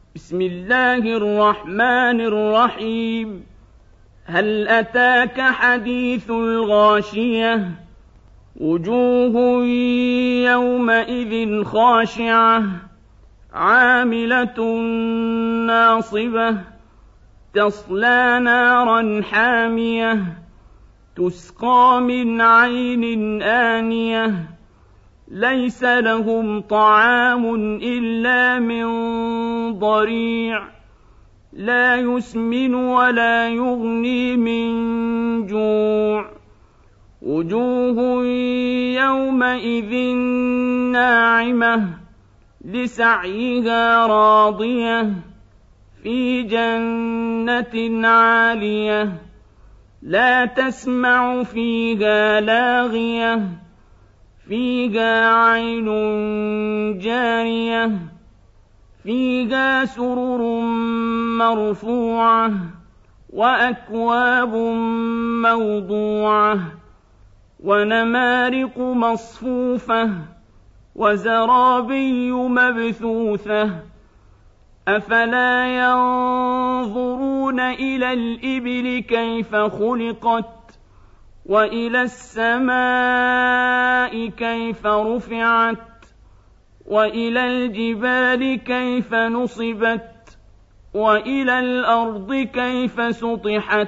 بسم الله الرحمن الرحيم. هل أتاك حديث الغاشية؟ وجوه يومئذ خاشعة عاملة ناصبة تصلى نارا حامية تسقى من عين آنية ليس لهم طعام إلا من ضريع لا يسمن ولا يغني من جوع وجوه يومئذ ناعمة لسعيها راضية في جنة عالية لا تسمع فيها لاغية فيها عين جارية فيها سرر مرفوعة وأكواب موضوعة ونمارق مصفوفة وزرابي مبثوثة أفلا ينظرون إلى الإبل كيف خلقت وإلى السماء كيف رفعت وإلى الجبال كيف نصبت وإلى الأرض كيف سطحت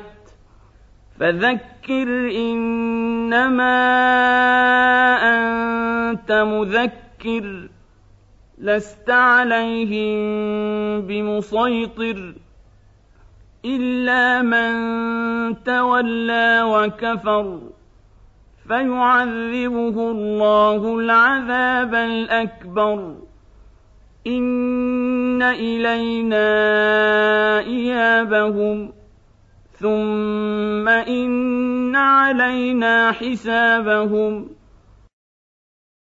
فذكر إنما أنت مذكر لست عليهم بمسيطر إلا من تولى وكفر فيعذبه الله العذاب الأكبر إن إلينا إيابهم ثم إن علينا حسابهم